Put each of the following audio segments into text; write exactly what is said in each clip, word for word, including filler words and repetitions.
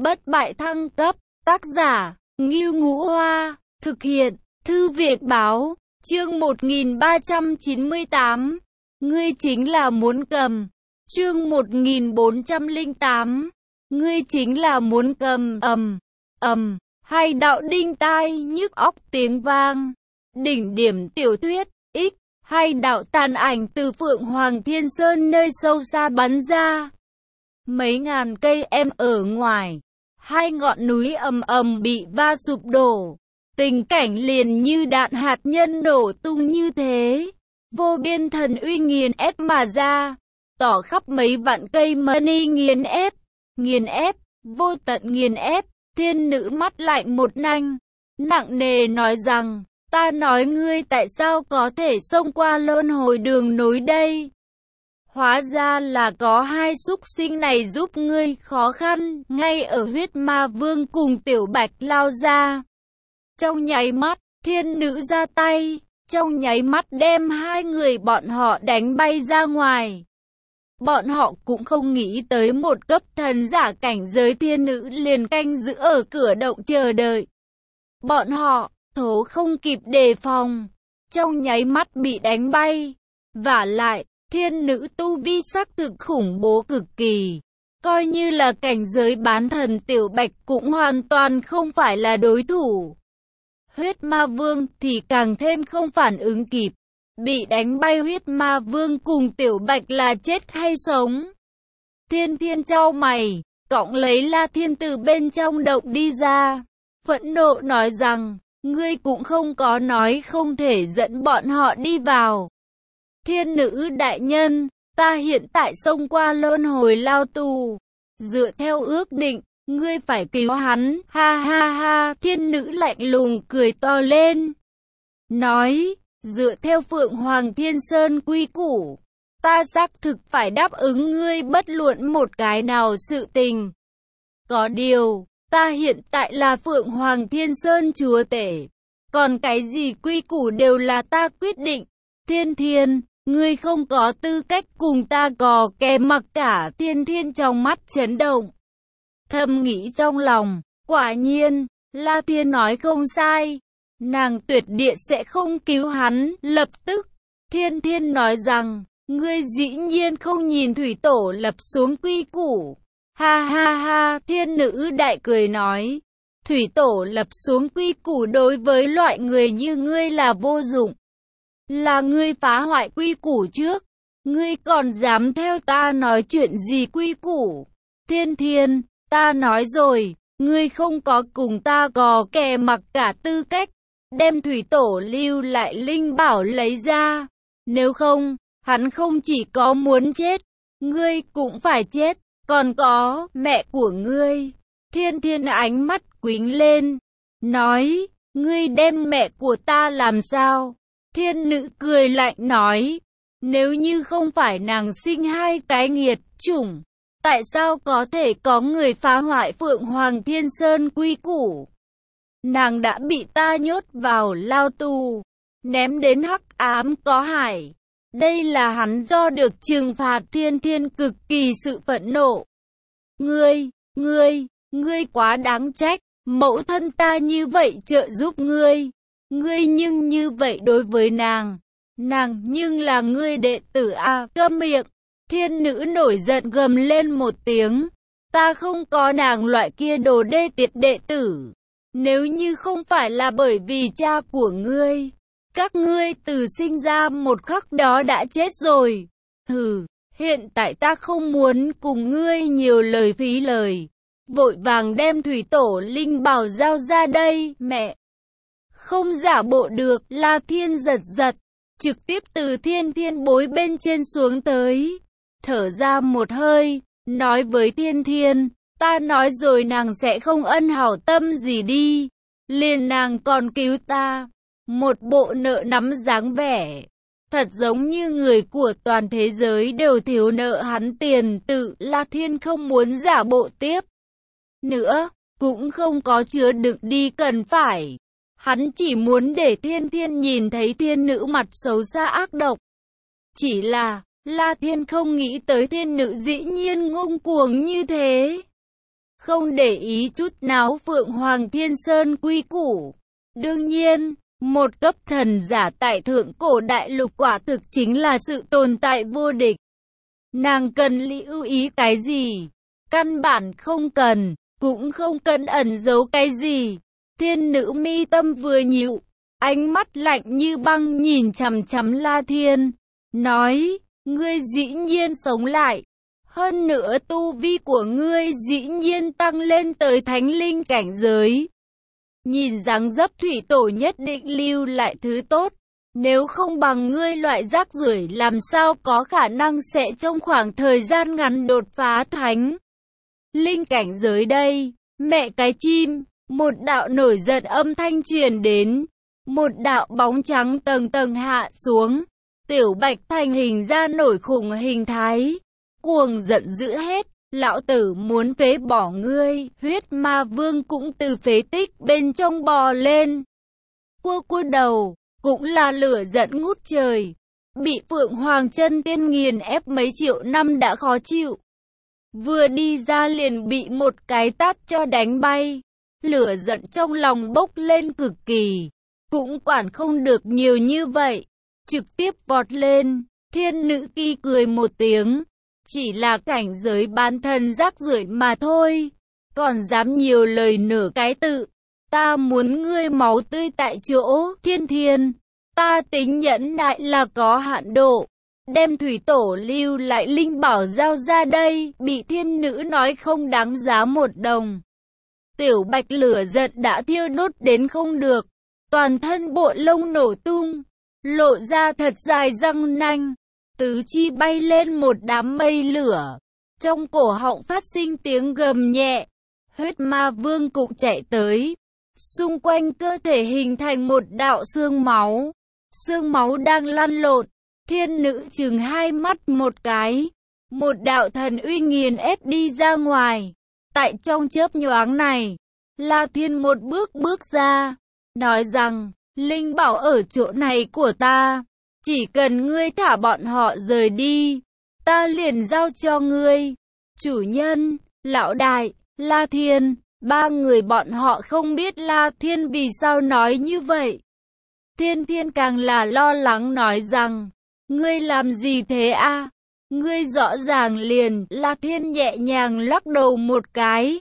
Bất bại thăng cấp, tác giả, Ngưu Ngũ Hoa, thực hiện, Thư viện báo, chương một nghìn ba trăm chín mươi tám, ngươi chính là muốn cầm, chương một nghìn bốn trăm lẻ tám, ngươi chính là muốn cầm, ầm, ầm, hai đạo đinh tai nhức óc tiếng vang, đỉnh điểm tiểu thuyết, x, hai đạo tàn ảnh từ Phượng Hoàng Thiên Sơn nơi sâu xa bắn ra. Mấy ngàn cây em ở ngoài, hai ngọn núi ầm ầm bị va sụp đổ, tình cảnh liền như đạn hạt nhân nổ tung như thế, vô biên thần uy nghiền ép mà ra, tỏ khắp mấy vạn cây mani nghiền ép, nghiền ép, vô tận nghiền ép. Thiên nữ mắt lạnh một nanh, nặng nề nói rằng, ta nói ngươi tại sao có thể xông qua luân hồi đường nối đây? Hóa ra là có hai súc sinh này giúp ngươi khó khăn, ngay ở huyết ma vương cùng tiểu bạch lao ra. Trong nháy mắt, thiên nữ ra tay, trong nháy mắt đem hai người bọn họ đánh bay ra ngoài. Bọn họ cũng không nghĩ tới một cấp thần giả cảnh giới thiên nữ liền canh giữ ở cửa động chờ đợi. Bọn họ, thố không kịp đề phòng, trong nháy mắt bị đánh bay. Vả lại, thiên nữ tu vi sắc thực khủng bố cực kỳ. Coi như là cảnh giới bán thần tiểu bạch cũng hoàn toàn không phải là đối thủ. Huyết ma vương thì càng thêm không phản ứng kịp. Bị đánh bay huyết ma vương cùng tiểu bạch là chết hay sống? Thiên thiên chau mày, cõng lấy La Thiên từ bên trong động đi ra. Phẫn nộ nói rằng, ngươi cũng không có nói không thể dẫn bọn họ đi vào. Thiên nữ đại nhân, ta hiện tại xông qua luân hồi lao tù. Dựa theo ước định, ngươi phải cứu hắn, ha ha ha. Thiên nữ lạnh lùng cười to lên. Nói, dựa theo Phượng Hoàng Thiên Sơn quy củ, ta xác thực phải đáp ứng ngươi bất luận một cái nào sự tình. Có điều, ta hiện tại là Phượng Hoàng Thiên Sơn chúa tể, còn cái gì quy củ đều là ta quyết định. Thiên Thiên, ngươi không có tư cách cùng ta gò kè mặc cả. Thiên Thiên trong mắt chấn động, thầm nghĩ trong lòng, quả nhiên, La Thiên nói không sai. Nàng tuyệt địa sẽ không cứu hắn. Lập tức, Thiên Thiên nói rằng, ngươi dĩ nhiên không nhìn thủy tổ lập xuống quy củ. Ha ha ha, thiên nữ đại cười nói, thủy tổ lập xuống quy củ đối với loại người như ngươi là vô dụng. Là ngươi phá hoại quy củ trước, ngươi còn dám theo ta nói chuyện gì quy củ? Thiên Thiên, ta nói rồi, ngươi không có cùng ta gò kè mặc cả tư cách. Đem thủy tổ lưu lại linh bảo lấy ra. Nếu không, hắn không chỉ có muốn chết, ngươi cũng phải chết, còn có mẹ của ngươi. Thiên Thiên ánh mắt quính lên, nói, ngươi đem mẹ của ta làm sao? Thiên nữ cười lạnh nói, nếu như không phải nàng sinh hai cái nghiệt chủng, tại sao có thể có người phá hoại Phượng Hoàng Thiên Sơn quy củ? Nàng đã bị ta nhốt vào lao tù, ném đến hắc ám có hải. Đây là hắn do được trừng phạt. Thiên Thiên cực kỳ sự phẫn nộ. Ngươi, ngươi, ngươi quá đáng trách, mẫu thân ta như vậy trợ giúp ngươi. Ngươi nhưng như vậy đối với nàng, nàng nhưng là ngươi đệ tử à, câm miệng. Thiên nữ nổi giận gầm lên một tiếng, ta không có nàng loại kia đồ đê tiệt đệ tử. Nếu như không phải là bởi vì cha của ngươi, các ngươi từ sinh ra một khắc đó đã chết rồi. Hừ, hiện tại ta không muốn cùng ngươi nhiều lời phí lời. Vội vàng đem thủy tổ linh bảo giao ra đây, mẹ. Không giả bộ được. La Thiên giật giật, trực tiếp từ Thiên Thiên bối bên trên xuống tới. Thở ra một hơi, nói với Thiên Thiên, ta nói rồi nàng sẽ không ân hảo tâm gì đi. Liền nàng còn cứu ta. Một bộ nợ nắm dáng vẻ. Thật giống như người của toàn thế giới đều thiếu nợ hắn tiền. Tự La Thiên không muốn giả bộ tiếp nữa, cũng không có chứa đựng đi cần phải. Hắn chỉ muốn để Thiên Thiên nhìn thấy thiên nữ mặt xấu xa ác độc. Chỉ là, La Thiên không nghĩ tới thiên nữ dĩ nhiên ngông cuồng như thế. không để ý chút nào Phượng Hoàng Thiên Sơn quy củ. Đương nhiên, một cấp thần giả tại thượng cổ đại lục quả thực chính là sự tồn tại vô địch. Nàng cần lưu ý cái gì? Căn bản không cần, cũng không cần ẩn giấu cái gì. Thiên nữ mi tâm vừa nhíu, ánh mắt lạnh như băng nhìn chằm chằm La Thiên, nói, ngươi dĩ nhiên sống lại. Hơn nữa tu vi của ngươi dĩ nhiên tăng lên tới thánh linh cảnh giới. Nhìn dáng dấp thủy tổ nhất định lưu lại thứ tốt. Nếu không bằng ngươi loại rác rưởi làm sao có khả năng sẽ trong khoảng thời gian ngắn đột phá thánh linh cảnh giới đây. Mẹ cái chim, một đạo nổi giận âm thanh truyền đến. Một đạo bóng trắng tầng tầng hạ xuống. Tiểu Bạch thành hình ra nổi khủng hình thái. Cuồng giận dữ hết, lão tử muốn phế bỏ ngươi. Huyết ma vương cũng từ phế tích bên trong bò lên. Cua cua đầu, cũng là lửa giận ngút trời. Bị Phượng Hoàng chân tiên nghiền ép mấy triệu năm đã khó chịu. Vừa đi ra liền bị một cái tát cho đánh bay. Lửa giận trong lòng bốc lên cực kỳ. Cũng quản không được nhiều như vậy. Trực tiếp vọt lên. Thiên nữ kỳ cười một tiếng. Chỉ là cảnh giới bán thần rác rưởi mà thôi. Còn dám nhiều lời nửa cái tự. Ta muốn ngươi máu tươi tại chỗ. Thiên thiên. Ta tính nhẫn nại là có hạn độ. Đem thủy tổ lưu lại linh bảo giao ra đây. Bị thiên nữ nói không đáng giá một đồng. Tiểu Bạch lửa giận đã thiêu đốt đến không được. Toàn thân bộ lông nổ tung. Lộ ra thật dài răng nanh. Tứ chi bay lên một đám mây lửa. Trong cổ họng phát sinh tiếng gầm nhẹ. Huyết ma vương cũng chạy tới. Xung quanh cơ thể hình thành một đạo xương máu. Xương máu đang lăn lộn. Thiên nữ chừng hai mắt một cái. Một đạo thần uy nghiền ép đi ra ngoài. Tại trong chớp nhoáng này, La Thiên một bước bước ra. Nói rằng, linh bảo ở chỗ này của ta. Chỉ cần ngươi thả bọn họ rời đi, ta liền giao cho ngươi. Chủ nhân, lão đại, La Thiên, ba người bọn họ không biết La Thiên vì sao nói như vậy. Thiên Thiên càng là lo lắng nói rằng, ngươi làm gì thế a? Ngươi rõ ràng liền. La Thiên nhẹ nhàng lắc đầu một cái.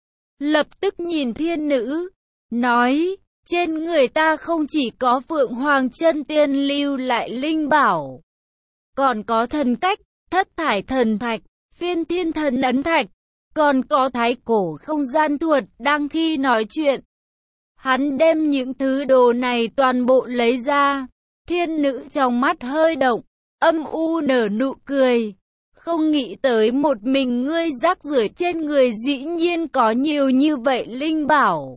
Lập tức nhìn thiên nữ, nói, trên người ta không chỉ có Phượng Hoàng chân tiên lưu lại linh bảo, còn có thần cách, thất thải thần thạch, phiên thiên thần ấn thạch, còn có thái cổ không gian thuật. Đang khi nói chuyện, hắn đem những thứ đồ này toàn bộ lấy ra. Thiên nữ trong mắt hơi động, âm u nở nụ cười. Không nghĩ tới một mình ngươi rác rưởi trên người dĩ nhiên có nhiều như vậy linh bảo.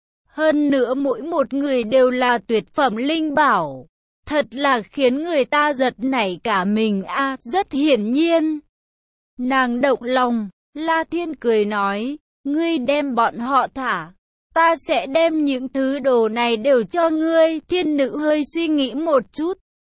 Hơn nữa mỗi một người đều là tuyệt phẩm linh bảo. Thật là khiến người ta giật nảy cả mình a. À, rất hiển nhiên. Nàng động lòng, La Thiên cười nói, ngươi đem bọn họ thả. Ta sẽ đem những thứ đồ này đều cho ngươi. Thiên nữ hơi suy nghĩ một chút.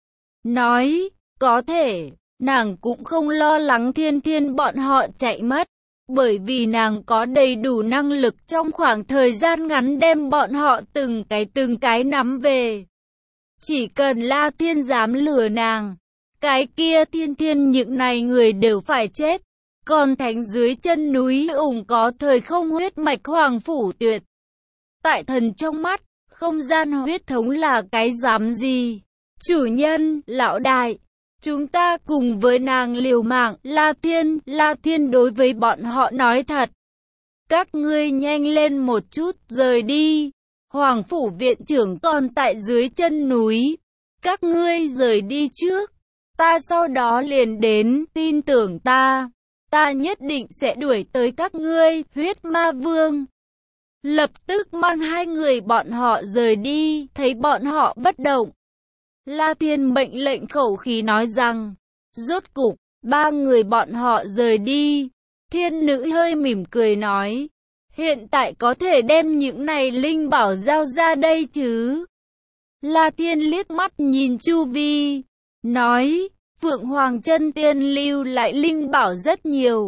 Nói, có thể, nàng cũng không lo lắng thiên thiên bọn họ chạy mất. Bởi vì nàng có đầy đủ năng lực trong khoảng thời gian ngắn đem bọn họ từng cái từng cái nắm về. Chỉ cần La Thiên dám lừa nàng, cái kia thiên thiên những này người đều phải chết. Còn thánh dưới chân núi ủng có thời không huyết mạch hoàng phủ tuyệt. Tại thần trong mắt, không gian huyết thống là cái dám gì? Chủ nhân, lão đại, chúng ta cùng với nàng liều mạng. La Thiên, La Thiên đối với bọn họ nói thật. Các ngươi nhanh lên một chút, rời đi. Hoàng phủ viện trưởng còn tại dưới chân núi. Các ngươi rời đi trước. Ta sau đó liền đến, tin tưởng ta. Ta nhất định sẽ đuổi tới các ngươi. Huyết ma vương lập tức mang hai người bọn họ rời đi. Thấy bọn họ bất động, La Thiên mệnh lệnh khẩu khí nói rằng, rốt cục, ba người bọn họ rời đi. Thiên nữ hơi mỉm cười nói, hiện tại có thể đem những này linh bảo giao ra đây chứ? La Thiên liếc mắt nhìn chu vi, nói, Phượng Hoàng chân tiên lưu lại linh bảo rất nhiều.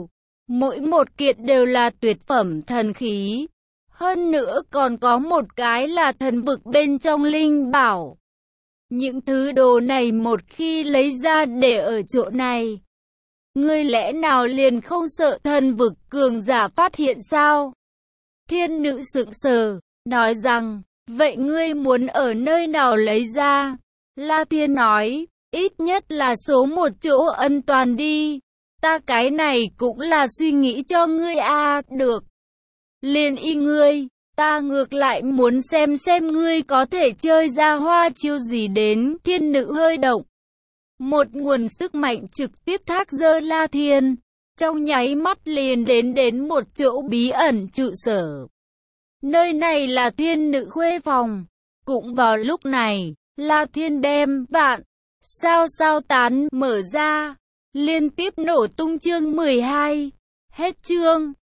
Mỗi một kiện đều là tuyệt phẩm thần khí. Hơn nữa còn có một cái là thần vực bên trong linh bảo. Những thứ đồ này một khi lấy ra để ở chỗ này, ngươi lẽ nào liền không sợ thần vực cường giả phát hiện sao? Thiên nữ sững sờ, nói rằng, vậy ngươi muốn ở nơi nào lấy ra? La Thiên nói, ít nhất là số một chỗ an toàn đi. Ta cái này cũng là suy nghĩ cho ngươi à, được. Liền y ngươi, ta ngược lại muốn xem xem ngươi có thể chơi ra hoa chiêu gì đến. Thiên nữ hơi động. Một nguồn sức mạnh trực tiếp thác dơ La Thiên, trong nháy mắt liền đến đến một chỗ bí ẩn trụ sở. Nơi này là thiên nữ khuê phòng. Cũng vào lúc này, La Thiên đem vạn sao sao tán mở ra, liên tiếp nổ tung chương mười hai. Hết chương.